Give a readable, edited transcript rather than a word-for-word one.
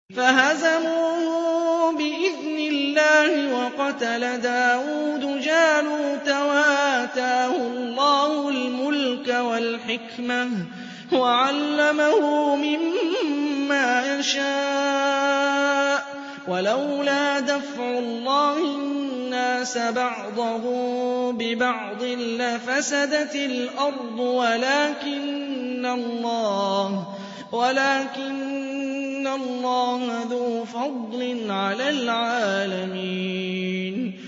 فَهَزَمُوهُم بِإِذْنِ اللَّهِ وَقَتَلَ دَاوُودُ جَالُوتَ وَآتَاهُ اللَّهُ الْمُلْكَ وَالْحِكْمَةَ وَعَلَّمَهُ مِمَّا يَشَاءُ ۗ وَلَوْلَا دَفْعُ اللَّهِ النَّاسَ بَعْضَهُم بِبَعْضٍ لَّفَسَدَتِ الْأَرْضُ وَلَٰكِنَّ اللَّهَ ذُو فَضْلٍ عَلَى الْعَالَمِينَ